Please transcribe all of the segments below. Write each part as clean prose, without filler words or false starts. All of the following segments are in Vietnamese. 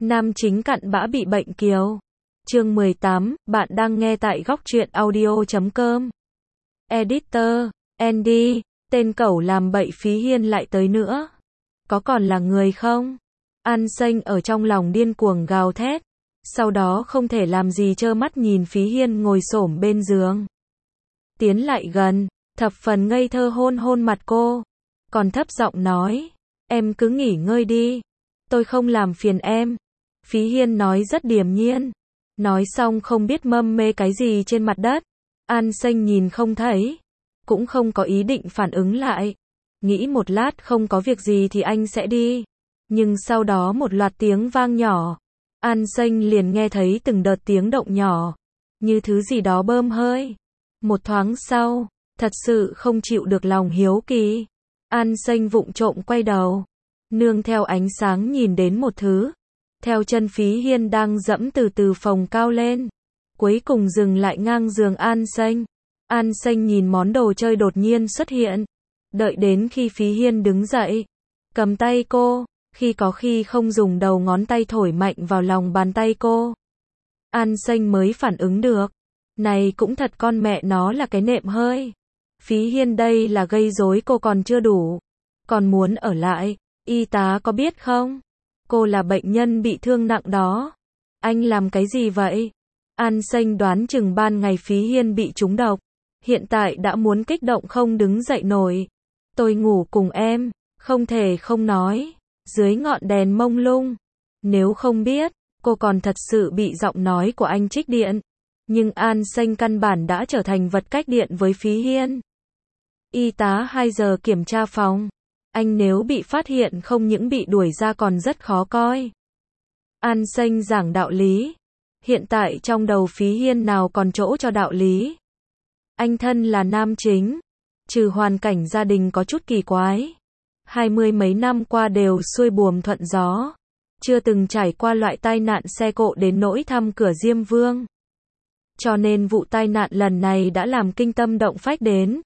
Nam chính cặn bã bị bệnh kiều. Chương 18, bạn đang nghe tại góc truyện audio.com. Editor, Andy, tên cẩu làm bậy Phí Hiên lại tới nữa. Có còn là người không? An Xanh ở trong lòng điên cuồng gào thét. Sau đó không thể làm gì trơ mắt nhìn Phí Hiên ngồi xổm bên giường. Tiến lại gần, thập phần ngây thơ hôn hôn mặt cô. Còn thấp giọng nói, em cứ nghỉ ngơi đi. Tôi không làm phiền em. Phí Hiên nói rất điềm nhiên. Nói xong không biết mâm mê cái gì trên mặt đất. An Xanh nhìn không thấy. Cũng không có ý định phản ứng lại. Nghĩ một lát không có việc gì thì anh sẽ đi. Nhưng sau đó một loạt tiếng vang nhỏ. An Xanh liền nghe thấy từng đợt tiếng động nhỏ. Như thứ gì đó bơm hơi. Một thoáng sau, thật sự không chịu được lòng hiếu kỳ. An Xanh vụng trộm quay đầu. Nương theo ánh sáng nhìn đến một thứ. Theo chân Phí Hiên đang dẫm từ từ phồng cao lên. Cuối cùng dừng lại ngang giường An Xanh. An Xanh nhìn món đồ chơi đột nhiên xuất hiện. Đợi đến khi Phí Hiên đứng dậy. Cầm tay cô. Khi có khi không dùng đầu ngón tay thổi mạnh vào lòng bàn tay cô. An Xanh mới phản ứng được. Này cũng thật con mẹ nó là cái nệm hơi. Phí Hiên đây là gây rối cô còn chưa đủ. Còn muốn ở lại. Y tá có biết không? Cô là bệnh nhân bị thương nặng đó. Anh làm cái gì vậy? An Xanh đoán chừng ban ngày Phí Hiên bị trúng độc. Hiện tại đã muốn kích động không đứng dậy nổi. Tôi ngủ cùng em. Không thể không nói. Dưới ngọn đèn mông lung. Nếu không biết, cô còn thật sự bị giọng nói của anh trích điện. Nhưng An Xanh căn bản đã trở thành vật cách điện với Phí Hiên. Y tá 2 giờ kiểm tra phòng. Anh nếu bị phát hiện không những bị đuổi ra còn rất khó coi. An Xanh giảng đạo lý. Hiện tại trong đầu Phí Hiên nào còn chỗ cho đạo lý. Anh thân là nam chính. Trừ hoàn cảnh gia đình có chút kỳ quái. 20 mấy năm qua đều xuôi buồm thuận gió. Chưa từng trải qua loại tai nạn xe cộ đến nỗi thăm cửa Diêm Vương. Cho nên vụ tai nạn lần này đã làm kinh tâm động phách đến.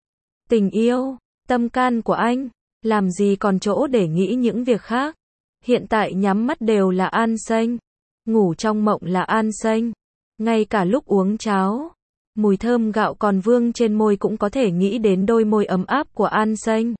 Tình yêu, tâm can của anh. Làm gì còn chỗ để nghĩ những việc khác. Hiện tại nhắm mắt đều là An Xanh. Ngủ trong mộng là An Xanh. Ngay cả lúc uống cháo, mùi thơm gạo còn vương trên môi cũng có thể nghĩ đến đôi môi ấm áp của An Xanh.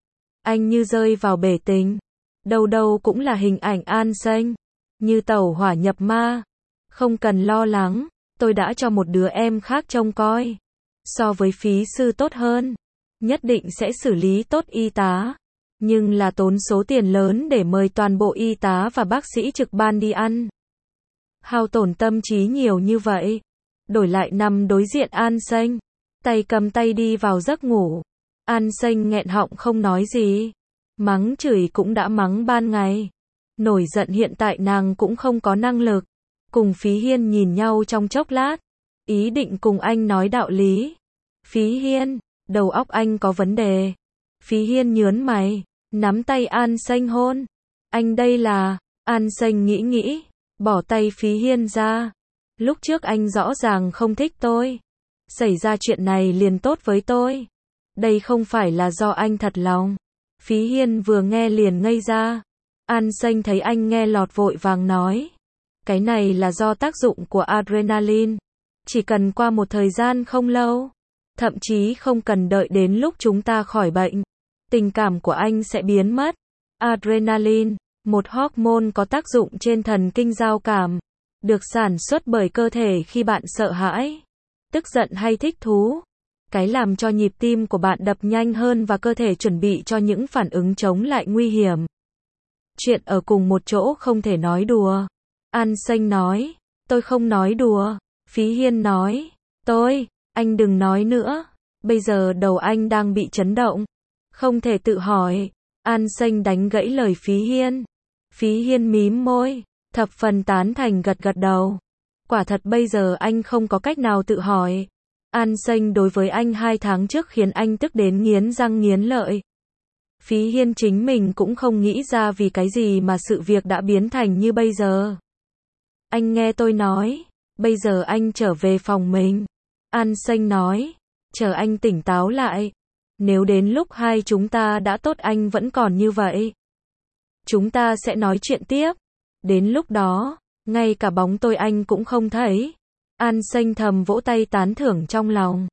Anh như rơi vào bể tình. Đâu đâu cũng là hình ảnh An Xanh. Như tẩu hỏa nhập ma. Không cần lo lắng, tôi đã cho một đứa em khác trông coi. So với phí sư tốt hơn. Nhất định sẽ xử lý tốt y tá. Nhưng là tốn số tiền lớn để mời toàn bộ y tá và bác sĩ trực ban đi ăn. Hao tổn tâm trí nhiều như vậy. Đổi lại nằm đối diện An Xanh. Tay cầm tay đi vào giấc ngủ. An Xanh nghẹn họng không nói gì. Mắng chửi cũng đã mắng ban ngày. Nổi giận hiện tại nàng cũng không có năng lực. Cùng Phí Hiên nhìn nhau trong chốc lát. Ý định cùng anh nói đạo lý. Phí Hiên, đầu óc anh có vấn đề. Phí Hiên nhớn mày. Nắm tay An Xanh hôn. Anh đây là. An Xanh nghĩ. Bỏ tay Phí Hiên ra. Lúc trước anh rõ ràng không thích tôi. Xảy ra chuyện này liền tốt với tôi. Đây không phải là do anh thật lòng. Phí Hiên vừa nghe liền ngây ra. An Xanh thấy anh nghe lọt vội vàng nói. Cái này là do tác dụng của adrenaline. Chỉ cần qua một thời gian không lâu. Thậm chí không cần đợi đến lúc chúng ta khỏi bệnh. Tình cảm của anh sẽ biến mất. Adrenaline, một hormone có tác dụng trên thần kinh giao cảm. Được sản xuất bởi cơ thể khi bạn sợ hãi, tức giận hay thích thú. Cái làm cho nhịp tim của bạn đập nhanh hơn và cơ thể chuẩn bị cho những phản ứng chống lại nguy hiểm. Chuyện ở cùng một chỗ không thể nói đùa. An Xanh nói. Tôi không nói đùa. Phí Hiên nói. Anh đừng nói nữa. Bây giờ đầu anh đang bị chấn động. Không thể tự hỏi. An Xanh đánh gãy lời Phí Hiên. Phí Hiên mím môi. Thập phần tán thành gật đầu. Quả thật bây giờ anh không có cách nào tự hỏi. An Xanh đối với anh 2 tháng trước khiến anh tức đến nghiến răng nghiến lợi. Phí Hiên chính mình cũng không nghĩ ra vì cái gì mà sự việc đã biến thành như bây giờ. Anh nghe tôi nói. Bây giờ anh trở về phòng mình. An Xanh nói. Chờ anh tỉnh táo lại. Nếu đến lúc hai chúng ta đã tốt anh vẫn còn như vậy. Chúng ta sẽ nói chuyện tiếp. Đến lúc đó, ngay cả bóng tôi anh cũng không thấy. An Xanh thầm vỗ tay tán thưởng trong lòng.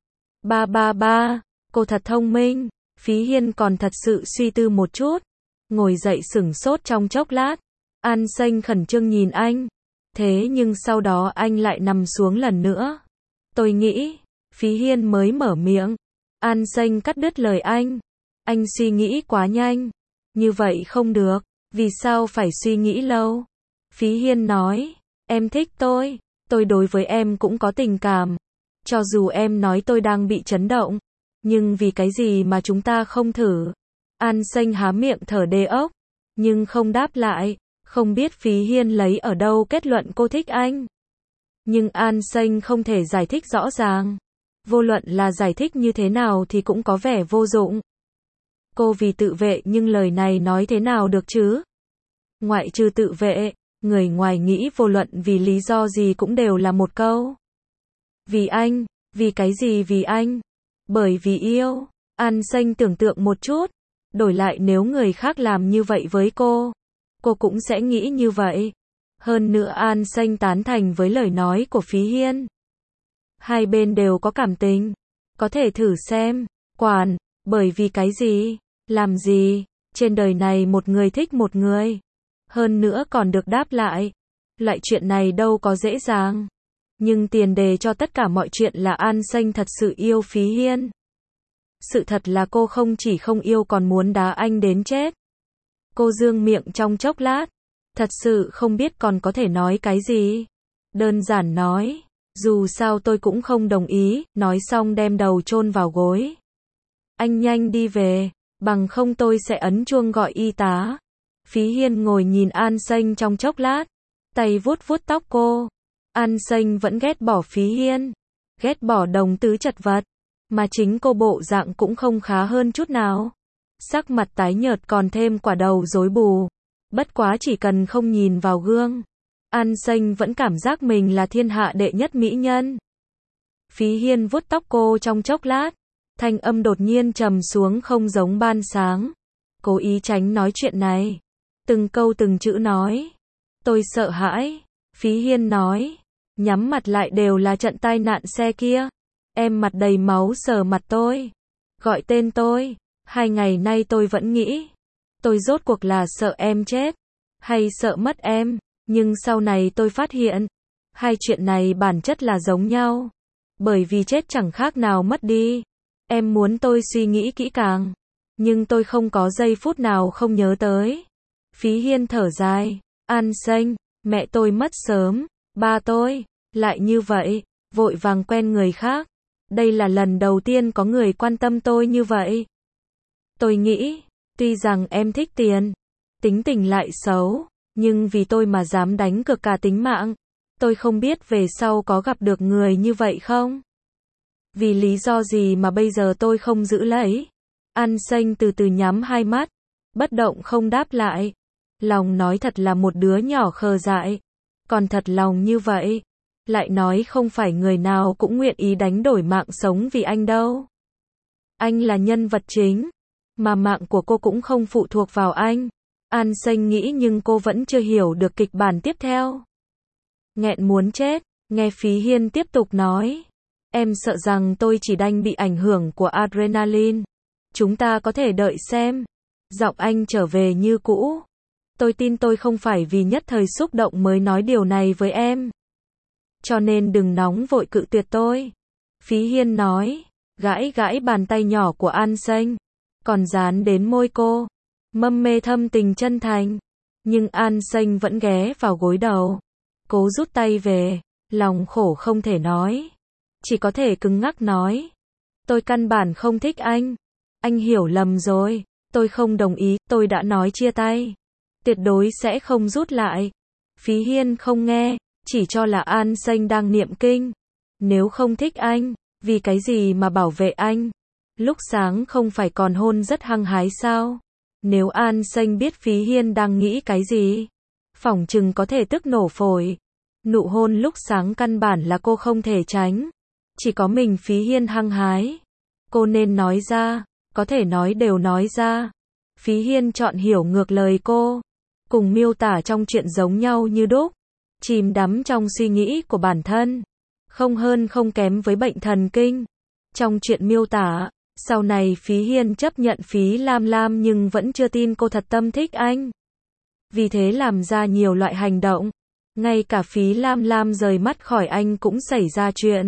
Ba, cô thật thông minh. Phí Hiên còn thật sự suy tư một chút. Ngồi dậy sửng sốt trong chốc lát. An Xanh khẩn trương nhìn anh. Thế nhưng sau đó anh lại nằm xuống lần nữa. Tôi nghĩ, Phí Hiên mới mở miệng. An Xanh cắt đứt lời anh. Anh suy nghĩ quá nhanh. Như vậy không được. Vì sao phải suy nghĩ lâu? Phí Hiên nói, em thích tôi đối với em cũng có tình cảm. Cho dù em nói tôi đang bị chấn động, nhưng vì cái gì mà chúng ta không thử? An Xanh há miệng thở đê ốc, nhưng không đáp lại, không biết Phí Hiên lấy ở đâu kết luận cô thích anh. Nhưng An Xanh không thể giải thích rõ ràng. Vô luận là giải thích như thế nào thì cũng có vẻ vô dụng. Cô vì tự vệ nhưng lời này nói thế nào được chứ? Ngoại trừ tự vệ, người ngoài nghĩ vô luận vì lý do gì cũng đều là một câu. Vì anh, vì cái gì vì anh? Bởi vì yêu. An Xanh tưởng tượng một chút. Đổi lại nếu người khác làm như vậy với cô cũng sẽ nghĩ như vậy. Hơn nữa An Xanh tán thành với lời nói của Phí Hiên. Hai bên đều có cảm tình. Có thể thử xem. Quản, bởi vì cái gì? Làm gì? Trên đời này một người thích một người. Hơn nữa còn được đáp lại. Loại chuyện này đâu có dễ dàng. Nhưng tiền đề cho tất cả mọi chuyện là An Xanh thật sự yêu Phí Hiên. Sự thật là cô không chỉ không yêu còn muốn đá anh đến chết. Cô dương miệng trong chốc lát. Thật sự không biết còn có thể nói cái gì. Đơn giản nói, dù sao tôi cũng không đồng ý, nói xong đem đầu chôn vào gối. Anh nhanh đi về, bằng không tôi sẽ ấn chuông gọi y tá. Phí Hiên ngồi nhìn An Xanh trong chốc lát, tay vuốt vuốt tóc cô. An Xanh vẫn ghét bỏ Phí Hiên, ghét bỏ đồng tứ chật vật, mà chính cô bộ dạng cũng không khá hơn chút nào. Sắc mặt tái nhợt còn thêm quả đầu rối bù. Bất quá chỉ cần không nhìn vào gương, An Xanh vẫn cảm giác mình là thiên hạ đệ nhất mỹ nhân. Phí Hiên vuốt tóc cô trong chốc lát, thanh âm đột nhiên trầm xuống không giống ban sáng. Cố ý tránh nói chuyện này. Từng câu từng chữ nói. Tôi sợ hãi. Phí Hiên nói. Nhắm mặt lại đều là trận tai nạn xe kia. Em mặt đầy máu sờ mặt tôi. Gọi tên tôi. 2 ngày nay tôi vẫn nghĩ. Tôi rốt cuộc là sợ em chết. Hay sợ mất em. Nhưng sau này tôi phát hiện. Hai chuyện này bản chất là giống nhau. Bởi vì chết chẳng khác nào mất đi. Em muốn tôi suy nghĩ kỹ càng. Nhưng tôi không có giây phút nào không nhớ tới. Phí Hiên thở dài. An Xanh, mẹ tôi mất sớm. Ba tôi, lại như vậy, vội vàng quen người khác. Đây là lần đầu tiên có người quan tâm tôi như vậy. Tôi nghĩ, tuy rằng em thích tiền, tính tình lại xấu, nhưng vì tôi mà dám đánh cược cả tính mạng. Tôi không biết về sau có gặp được người như vậy không? Vì lý do gì mà bây giờ tôi không giữ lấy? An Xanh từ từ nhắm hai mắt, bất động không đáp lại. Lòng nói thật là một đứa nhỏ khờ dại. Còn thật lòng như vậy, lại nói không phải người nào cũng nguyện ý đánh đổi mạng sống vì anh đâu. Anh là nhân vật chính, mà mạng của cô cũng không phụ thuộc vào anh. An Xanh nghĩ nhưng cô vẫn chưa hiểu được kịch bản tiếp theo. Nghẹn muốn chết, nghe Phí Hiên tiếp tục nói. Em sợ rằng tôi chỉ đành bị ảnh hưởng của adrenaline. Chúng ta có thể đợi xem. Giọng anh trở về như cũ. Tôi tin tôi không phải vì nhất thời xúc động mới nói điều này với em. Cho nên đừng nóng vội cự tuyệt tôi. Phí Hiên nói, gãi gãi bàn tay nhỏ của An Xanh, còn dán đến môi cô. Mâm mê thâm tình chân thành. Nhưng An Xanh vẫn ghé vào gối đầu. Cố rút tay về, lòng khổ không thể nói. Chỉ có thể cứng ngắc nói. Tôi căn bản không thích anh. Anh hiểu lầm rồi. Tôi không đồng ý, tôi đã nói chia tay. Tuyệt đối sẽ không rút lại. Phí Hiên không nghe, chỉ cho là An Xanh đang niệm kinh. Nếu không thích anh, vì cái gì mà bảo vệ anh? Lúc sáng không phải còn hôn rất hăng hái sao? Nếu An Xanh biết Phí Hiên đang nghĩ cái gì, phỏng chừng có thể tức nổ phổi. Nụ hôn lúc sáng căn bản là cô không thể tránh. Chỉ có mình Phí Hiên hăng hái. Cô nên nói ra, có thể nói đều nói ra. Phí Hiên chọn hiểu ngược lời cô. cùng miêu tả trong truyện giống nhau như đúc, chìm đắm trong suy nghĩ của bản thân, không hơn không kém với bệnh thần kinh. Trong truyện miêu tả, sau này Phí Hiên chấp nhận Phí Lam Lam nhưng vẫn chưa tin cô thật tâm thích anh. Vì thế làm ra nhiều loại hành động, ngay cả Phí Lam Lam rời mắt khỏi anh cũng xảy ra chuyện.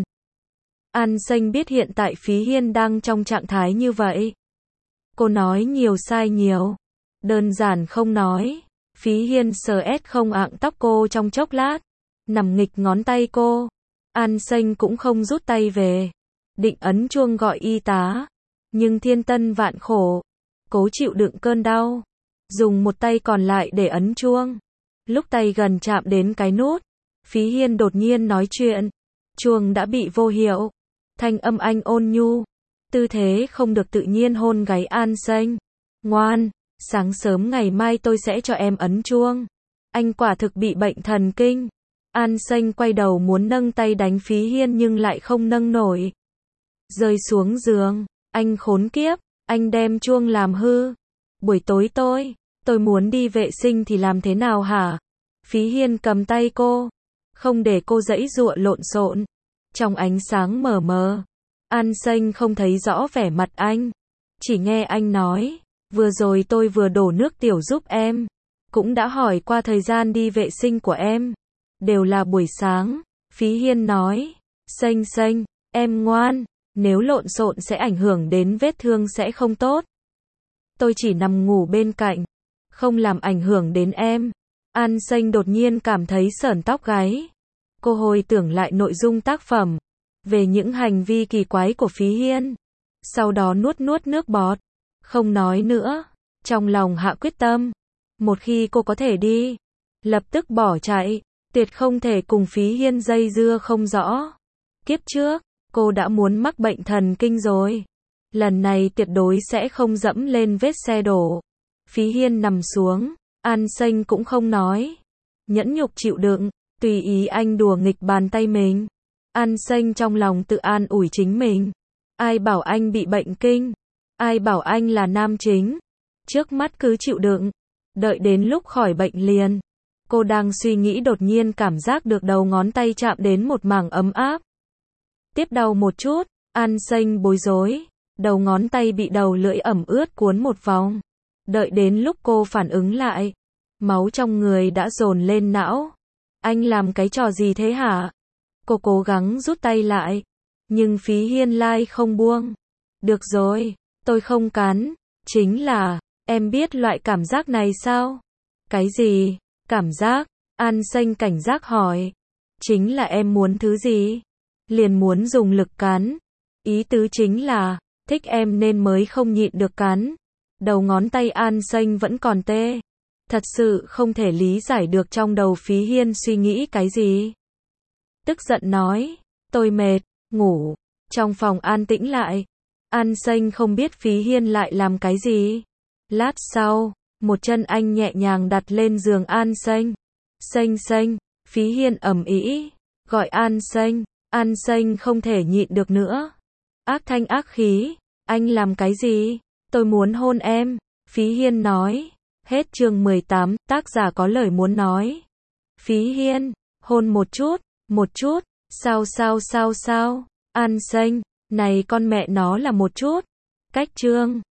An Xanh biết hiện tại Phí Hiên đang trong trạng thái như vậy. Cô nói nhiều sai nhiều, đơn giản không nói. Phí Hiên sờ không ạng tóc cô trong chốc lát, nằm nghịch ngón tay cô. An Xanh cũng không rút tay về, định ấn chuông gọi y tá, nhưng thiên tân vạn khổ, cố chịu đựng cơn đau, dùng một tay còn lại để ấn chuông. Lúc tay gần chạm đến cái nút, Phí Hiên đột nhiên nói chuyện, chuông đã bị vô hiệu. Thanh âm anh ôn nhu, tư thế không được tự nhiên hôn gáy An Xanh. Ngoan, sáng sớm ngày mai tôi sẽ cho em ấn chuông. Anh quả thực bị bệnh thần kinh. An Xanh quay đầu muốn nâng tay đánh Phí Hiên nhưng lại không nâng nổi. Rơi xuống giường, anh khốn kiếp, anh đem chuông làm hư. Buổi tối tôi muốn đi vệ sinh thì làm thế nào hả? Phí Hiên cầm tay cô, không để cô giãy giụa lộn xộn. Trong ánh sáng mờ mờ, An Xanh không thấy rõ vẻ mặt anh, chỉ nghe anh nói, vừa rồi tôi vừa đổ nước tiểu giúp em, cũng đã hỏi qua thời gian đi vệ sinh của em, đều là buổi sáng. Phí Hiên nói, Xanh Xanh, em ngoan, nếu lộn xộn sẽ ảnh hưởng đến vết thương sẽ không tốt. Tôi chỉ nằm ngủ bên cạnh, không làm ảnh hưởng đến em. An Xanh đột nhiên cảm thấy sởn tóc gáy. Cô hồi tưởng lại nội dung tác phẩm, về những hành vi kỳ quái của Phí Hiên. Sau đó nuốt nước bọt, không nói nữa. Trong lòng hạ quyết tâm, một khi cô có thể đi, lập tức bỏ chạy, tuyệt không thể cùng Phí Hiên dây dưa không rõ. Kiếp trước, cô đã muốn mắc bệnh thần kinh rồi. Lần này tuyệt đối sẽ không dẫm lên vết xe đổ. Phí Hiên nằm xuống, An Xanh cũng không nói. Nhẫn nhục chịu đựng, tùy ý anh đùa nghịch bàn tay mình. An Xanh trong lòng tự an ủi chính mình. Ai bảo anh bị bệnh kinh? Ai bảo anh là nam chính? Trước mắt cứ chịu đựng, đợi đến lúc khỏi bệnh liền. Cô đang suy nghĩ đột nhiên cảm giác được đầu ngón tay chạm đến một mảng ấm áp. Tiếp đau một chút, An Xanh bối rối, đầu ngón tay bị đầu lưỡi ẩm ướt cuốn một vòng. Đợi đến lúc cô phản ứng lại, máu trong người đã dồn lên não. Anh làm cái trò gì thế hả? Cô cố gắng rút tay lại, nhưng Phí Hiên lai không buông. Được rồi, tôi không cắn, chính là, em biết loại cảm giác này sao? Cái gì? Cảm giác? An Xanh cảnh giác hỏi. Chính là em muốn thứ gì? Liền muốn dùng lực cắn. Ý tứ chính là, thích em nên mới không nhịn được cắn. Đầu ngón tay An Xanh vẫn còn tê. Thật sự không thể lý giải được trong đầu Phí Hiên suy nghĩ cái gì. Tức giận nói, tôi mệt, ngủ. Trong phòng an tĩnh lại, An Xanh không biết Phí Hiên lại làm cái gì. Lát sau, một chân anh nhẹ nhàng đặt lên giường An Xanh. Xanh Xanh, Phí Hiên ầm ĩ, gọi An Xanh. An Xanh không thể nhịn được nữa. Ác thanh ác khí, anh làm cái gì? Tôi muốn hôn em. Phí Hiên nói. Hết chương 18, tác giả có lời muốn nói. Phí Hiên, hôn một chút, sao? An Xanh, này con mẹ nó là một chút. Cách chương.